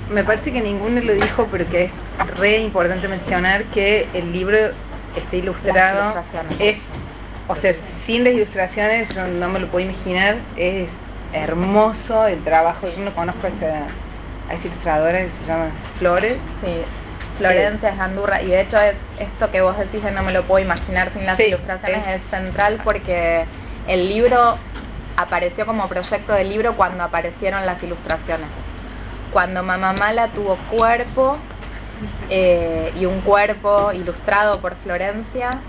me parece que ninguno lo dijo, pero que es re importante mencionar que el libro está ilustrado, o sea, sin las ilustraciones yo no me lo puedo imaginar, es hermoso el trabajo. Yo no conozco a esta ilustradora que se llama Flores. Sí, Florencia Esgandurra, y de hecho esto que vos decís de no me lo puedo imaginar sin las ilustraciones es central, porque el libro apareció como proyecto de libro cuando aparecieron las ilustraciones. Cuando Mamá Mala tuvo cuerpo, y un cuerpo ilustrado por Florencia,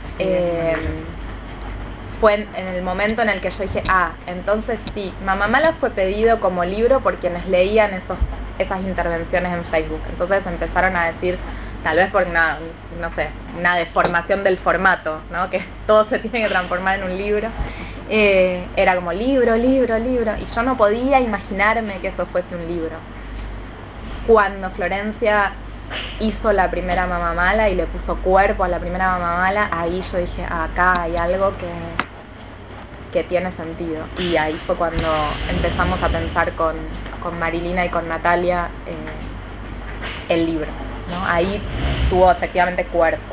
fue en el momento en el que yo dije, entonces sí, Mamá Mala fue pedido como libro por quienes leían esas intervenciones en Facebook. Entonces empezaron a decir, tal vez por una deformación del formato, ¿no? Que todo se tiene que transformar en un libro. Era como libro, y yo no podía imaginarme que eso fuese un libro. Cuando Florencia hizo la primera Mamá Mala y le puso cuerpo a la primera Mamá Mala, ahí yo dije, acá hay algo que tiene sentido. Y ahí fue cuando empezamos a pensar con Marilina y con Natalia el libro, ¿no? Ahí tuvo efectivamente cuerpo.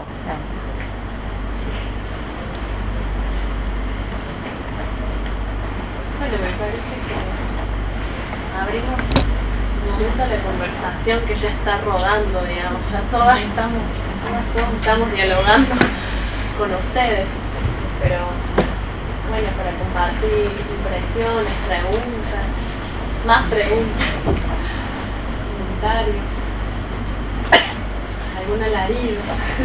Bueno, me parece que abrimos un momento de conversación que ya está rodando, digamos, ya todos estamos dialogando con ustedes, pero bueno, para compartir impresiones, preguntas, más preguntas, comentarios, algún alarido.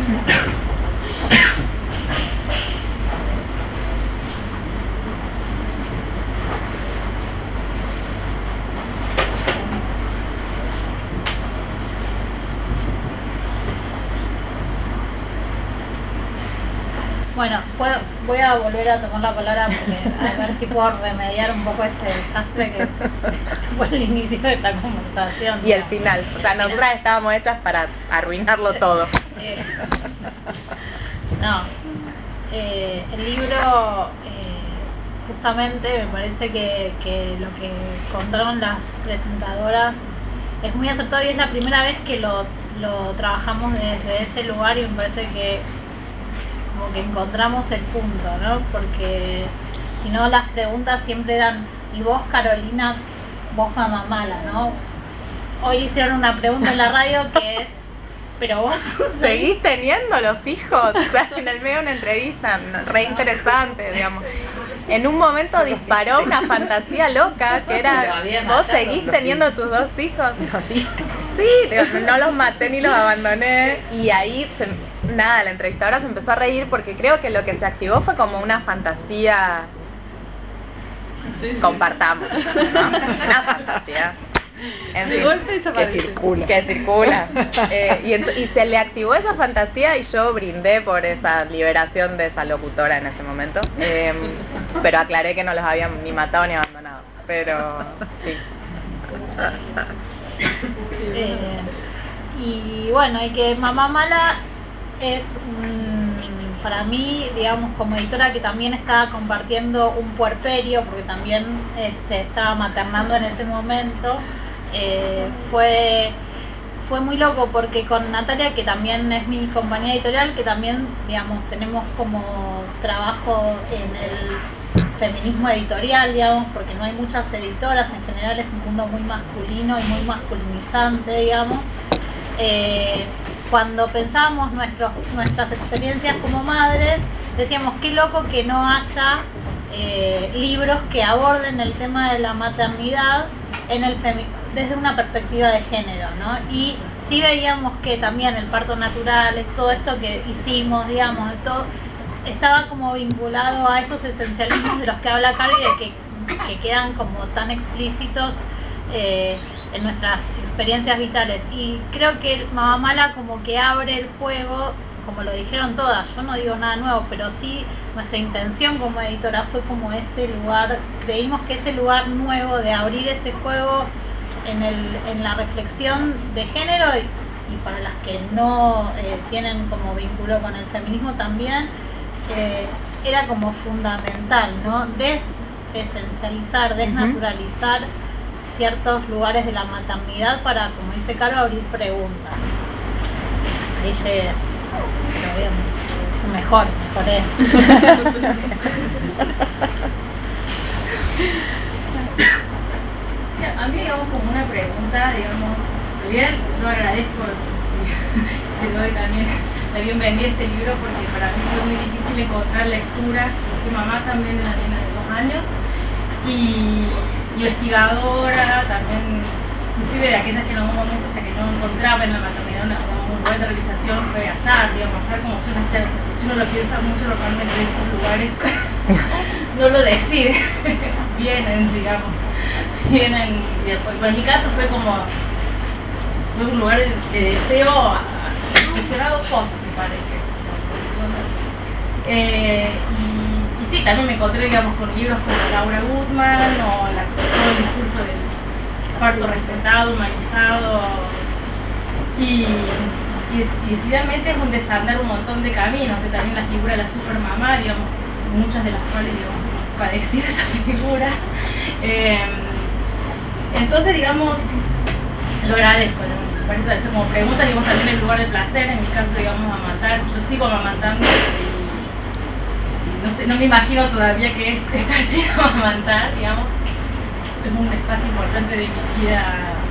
Bueno, voy a volver a tomar la palabra porque a ver si puedo remediar un poco este desastre que fue el inicio de esta conversación. Y el final, o sea, nosotras estábamos hechas para arruinarlo todo. El libro, justamente me parece que lo que contaron las presentadoras es muy acertado y es la primera vez que lo trabajamos desde ese lugar, y me parece que como que encontramos el punto, ¿no? Porque si no, las preguntas siempre eran, y vos, Carolina, vos, Mamá Mala, ¿no? Hoy hicieron una pregunta en la radio que es, pero vos seguís teniendo los hijos, o sea, en el medio de una entrevista re interesante, digamos. En un momento disparó una fantasía loca que era, vos seguís teniendo tus 2 hijos. Sí, digo, no los maté ni los abandoné. Y ahí la entrevistadora se empezó a reír porque creo que lo que se activó fue como una fantasía. Compartamos, ¿no? Una fantasía. En fin, que circula. Y se le activó esa fantasía y yo brindé por esa liberación de esa locutora en ese momento. Pero aclaré que no los habían ni matado ni abandonado. Pero sí. Y bueno, y que Mamá Mala es para mí, digamos, como editora que también estaba compartiendo un puerperio, porque también estaba maternando en ese momento, fue muy loco, porque con Natalia, que también es mi compañía editorial, que también, digamos, tenemos como trabajo en el feminismo editorial, digamos, porque no hay muchas editoras, en general es un mundo muy masculino y muy masculinizante, digamos. Cuando pensábamos nuestras experiencias como madres, decíamos, qué loco que no haya libros que aborden el tema de la maternidad desde una perspectiva de género, ¿no? Y sí veíamos que también el parto natural, todo esto que hicimos, digamos, todo estaba como vinculado a esos esencialismos de los que habla Cari, de que quedan como tan explícitos en nuestras experiencias vitales. Y creo que Mamá Mala como que abre el juego, como lo dijeron todas, yo no digo nada nuevo, pero sí nuestra intención como editora fue como ese lugar, creímos que ese lugar nuevo de abrir ese juego en la reflexión de género, y para las que no tienen como vínculo con el feminismo también, era como fundamental, ¿no? Desesencializar, desnaturalizar ciertos lugares de la maternidad para, como dice Caro, abrir preguntas. Ahí llegué, pero bien, mejoré. Sí, a mí, digamos, como una pregunta, digamos, yo agradezco, te doy también la bienvenida a este libro porque para mí fue muy difícil encontrar lectura. Yo soy mamá también de una nena de 2 años y investigadora también, inclusive de aquellas que en algún momento, o sea, que no encontraba en la maternidad una buena realización, fue azar, digamos, azar como suele ser. Si uno lo piensa mucho, normalmente en estos lugares no lo decide, vienen, digamos, y después, bueno, en mi caso fue un lugar de deseo mencionado post, me parece. Y sí, también me encontré, digamos, con libros como Laura Gutman o todo el discurso del parto respetado, humanizado, y decididamente es un desandar un montón de caminos. O sea, también la figura de la supermamá, digamos, muchas de las cuales, digamos, hemos padecido esa figura. Entonces, digamos, lo agradezco, me parece eso como pregunta, digamos, también el lugar de placer, en mi caso, digamos, amamantar. Yo sigo amamantando y no sé, no me imagino todavía que es estar sin amamantar, digamos. Es un espacio importante de mi vida,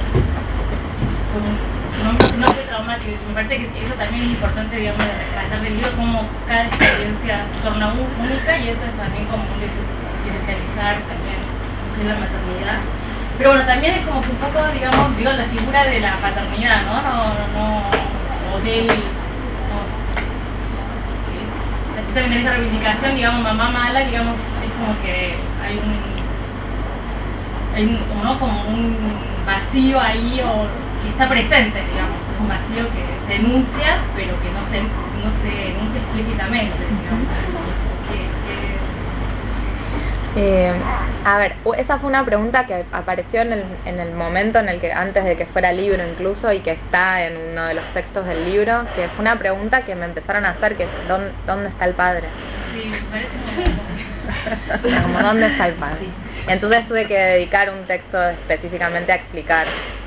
no fue traumático. Me parece que eso también es importante, digamos, de rescatar del libro, como cada experiencia se torna única, y eso es también como un esencializar también la maternidad. Pero bueno, también es como que un poco, digamos, la figura de la paternidad, ¿no? O del, también en esa reivindicación, digamos, mamá mala, digamos, es como que hay como un vacío ahí, que está presente, digamos, es un vacío que se denuncia, pero que no se denuncia explícitamente, digamos. A ver, esa fue una pregunta que apareció en el momento en el que, antes de que fuera libro incluso, y que está en uno de los textos del libro, que fue una pregunta que me empezaron a hacer, que ¿dónde está el padre? Sí, me parece como ¿dónde está el padre? Entonces tuve que dedicar un texto específicamente a explicar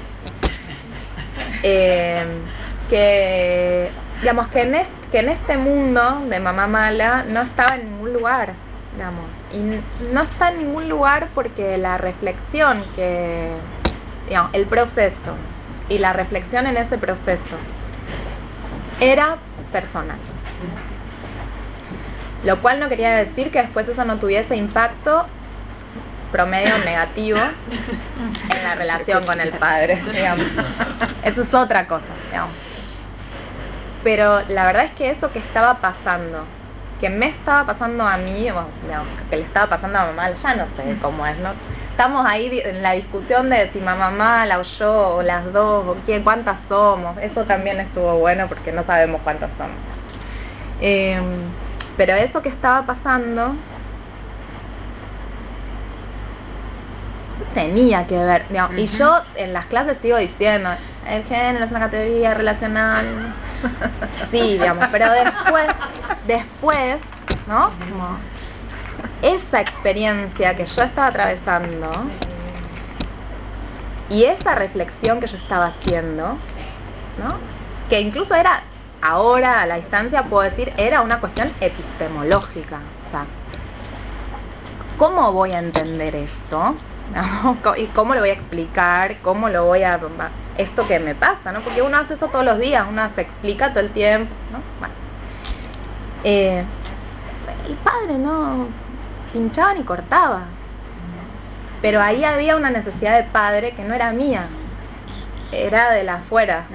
que, digamos, que en este mundo de mamá mala no estaba en ningún lugar, digamos, y no está en ningún lugar porque la reflexión digamos, el proceso y la reflexión en ese proceso era personal, lo cual no quería decir que después eso no tuviese impacto promedio negativo en la relación con el padre, digamos. Eso es otra cosa, digamos. Pero la verdad es que eso que estaba pasando, que me estaba pasando a mí, bueno, digamos, que le estaba pasando a mamá, ya no sé cómo es, ¿no? Estamos ahí en la discusión de si mamá mala o yo, o las dos, o cuántas somos. Eso también estuvo bueno porque no sabemos cuántas somos. Pero eso que estaba pasando tenía que ver, digamos, y yo en las clases sigo diciendo, el género es una categoría relacional, sí, digamos, pero después, ¿no? Como esa experiencia que yo estaba atravesando y esa reflexión que yo estaba haciendo, ¿no? Que incluso era, ahora a la distancia puedo decir, era una cuestión epistemológica, o sea, ¿cómo voy a entender esto? ¿No? ¿Y cómo lo voy a explicar? ¿Cómo lo voy a... esto que me pasa, ¿no? Porque uno hace eso todos los días, uno se explica todo el tiempo, ¿no? Bueno. El padre no pinchaba ni cortaba, pero ahí había una necesidad de padre que no era mía, era de la afuera.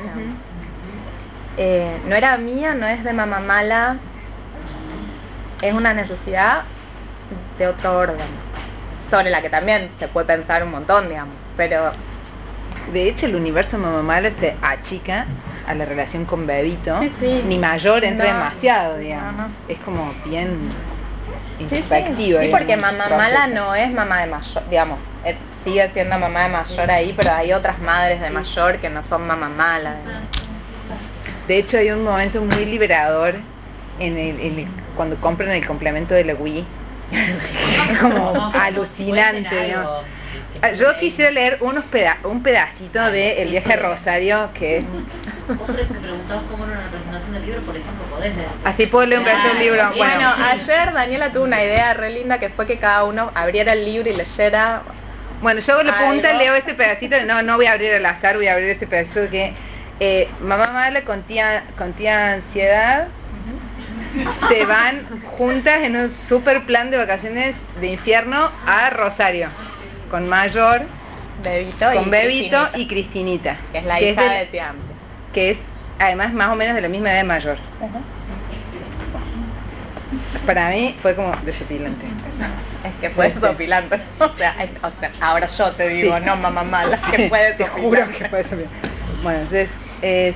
No era mía, no es de mamá mala, es una necesidad de otro orden, sobre la que también se puede pensar un montón, digamos, pero... De hecho, el universo de mamá mala se achica a la relación con Bebito, sí. Ni mayor entra demasiado, digamos. No. Es como bien introspectivo. Sí, porque mamá mala no es mamá de mayor, digamos, sigue siendo mamá de mayor ahí, pero hay otras madres de mayor que no son mamá mala. De hecho, hay un momento muy liberador cuando compran el complemento de la Wii. Es como alucinante, digamos. Yo quisiera leer un pedacito de El viaje a Rosario, que es... Vos que preguntabas cómo era una representación del libro, por ejemplo, podés leer. Así puedo leer un pedazo del libro. Bueno, ayer Daniela tuvo una idea re linda que fue que cada uno abriera el libro y leyera. Bueno, yo la punta algo. leo ese pedacito, no voy a abrir al azar, voy a abrir este pedacito que mamá mala con tía ansiedad se van juntas en un super plan de vacaciones de infierno a Rosario, con Mayor, Bebito y Cristinita, que es la hija de tía Ansia. que es además más o menos de la misma edad de Mayor. Sí. Para mí fue como desopilante. Es que fue desopilante. O sea, ahora yo te digo, Sí. no mamá mala, que fue te desopilante. juro que fue desopilante. Bueno, entonces es...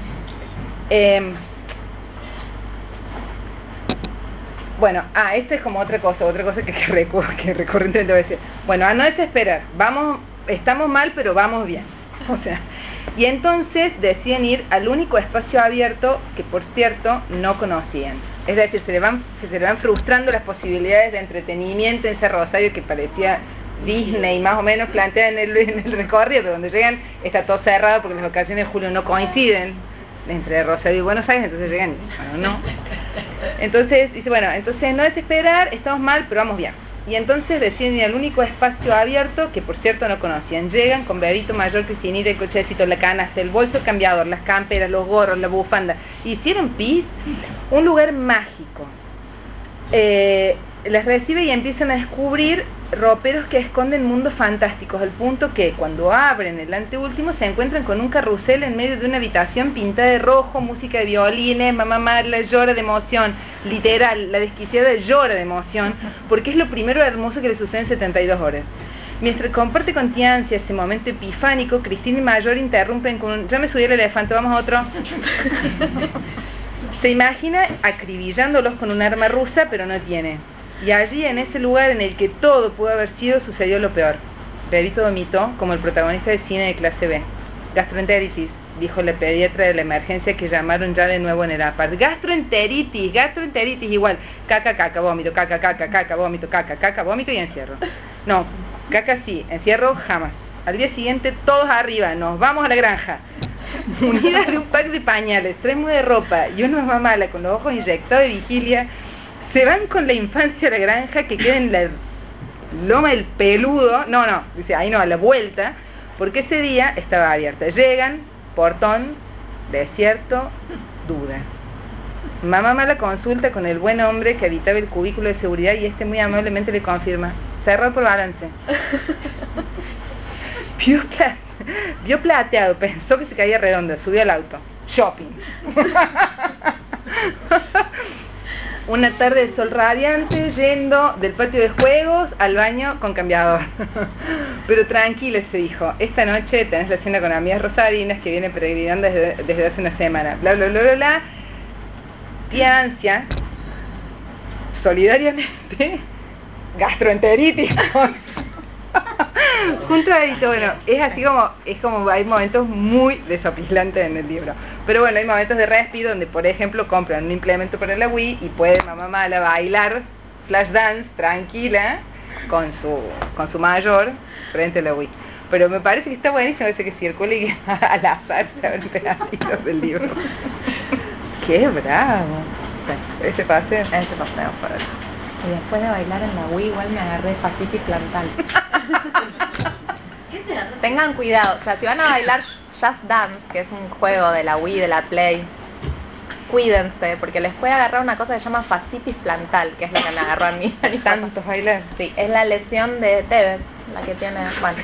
bueno, esta es como otra cosa que recurrentemente voy a decir. Bueno, a no desesperar, estamos mal, pero vamos bien. O sea, y entonces deciden ir al único espacio abierto que, por cierto, no conocían. Es decir, se le van frustrando las posibilidades de entretenimiento en ese Rosario que parecía Disney, más o menos plantea en el recorrido, pero donde llegan está todo cerrado porque las vacaciones de julio no coinciden entre Rosario y Buenos Aires, entonces llegan, bueno, no. Entonces dice, bueno, entonces no desesperar, estamos mal, pero vamos bien. Y entonces deciden ir al único espacio abierto que, por cierto, no conocían. Llegan con Bebito, Mayor, Cristinita, el cochecito, la canasta, el bolso cambiador, las camperas, los gorros, la bufanda. Hicieron pis, un lugar mágico. Les recibe y empiezan a descubrir roperos que esconden mundos fantásticos, al punto que cuando abren el anteúltimo se encuentran con un carrusel en medio de una habitación pintada de rojo, música de violines, mamá mala llora de emoción, literal, la desquiciada llora de emoción, porque es lo primero hermoso que le sucede en 72 horas. Mientras comparte con tía Ansia ese momento epifánico, Cristina y Mayor interrumpen con un, ya me subí el elefante, vamos a otro. Se imagina acribillándolos con un arma rusa, pero no tiene. Y allí, en ese lugar en el que todo pudo haber sido, sucedió lo peor. Bebito vomitó como el protagonista de cine de clase B. Gastroenteritis, dijo la pediatra de la emergencia que llamaron ya de nuevo en el apart. Gastroenteritis igual. Caca, caca, vómito, caca, caca, caca, vómito, caca, caca, vómito y encierro. No, caca sí, encierro jamás. Al día siguiente todos arriba, nos vamos a la granja. Unidas de un pack de pañales, 3 mudas de ropa y una mamá mala con los ojos inyectados de vigilia, se van con la infancia a la granja que queda en la loma del peludo, dice, ahí no, a la vuelta, porque ese día estaba abierta. Llegan, portón, desierto, duda. Mamá mala consulta con el buen hombre que habitaba el cubículo de seguridad y este muy amablemente le confirma, cerrado por balance. Vio plateado, pensó que se caía redondo, subió al auto. Shopping. Una tarde de sol radiante, yendo del patio de juegos al baño con cambiador. Pero tranquila, se dijo, esta noche tenés la cena con amigas rosarinas que vienen peregrinando desde hace una semana. Bla, bla, bla, bla, bla. Tía Ansia, solidariamente, gastroenteritis. Junto a Bebito, bueno, es como hay momentos muy desopilantes en el libro. Pero bueno, hay momentos de respiro donde, por ejemplo, compran un implemento para la Wii y puede mamá mala bailar flash dance tranquila con su Mayor frente a la Wii. Pero me parece que está buenísimo ese que circula y que al azar se abren pedacitos del libro. ¡Qué bravo! Sí, ese paseo para acá. Y después de bailar en la Wii igual me agarré fascitis plantal. Tengan cuidado, o sea, si van a bailar Just Dance, que es un juego de la Wii, de la Play, cuídense, porque les puede agarrar una cosa que se llama fascitis plantal, que es la que me agarró a mí. Tantos bailar. Sí, es la lesión de Tevez, la que tiene, bueno.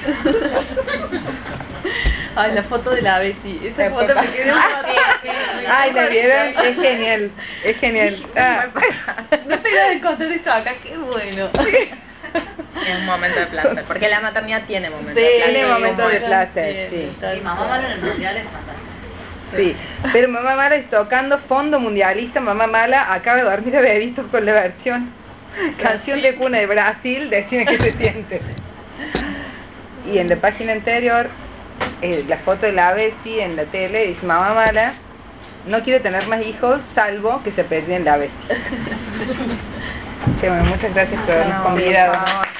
Ay, la foto de la Bessie. Esa foto me quedó Ay, ¿la vieron? Es genial. No esperaba encontrar esto acá, qué bueno. Es un momento de placer, porque la maternidad tiene momentos Sí, de placer. tiene momentos de placer, sí. Y mamá mala en el mundial es fantástico. Sí, pero mamá mala es tocando fondo mundialista. Mamá mala acaba de dormir a Bebito con la versión canción de cuna de Brasil, decime qué se siente. Y en la página anterior, la foto de la Bessie en la tele dice, mamá mala no quiere tener más hijos salvo que se apelliden la Bessie. Che, bueno, muchas gracias por habernos convidado.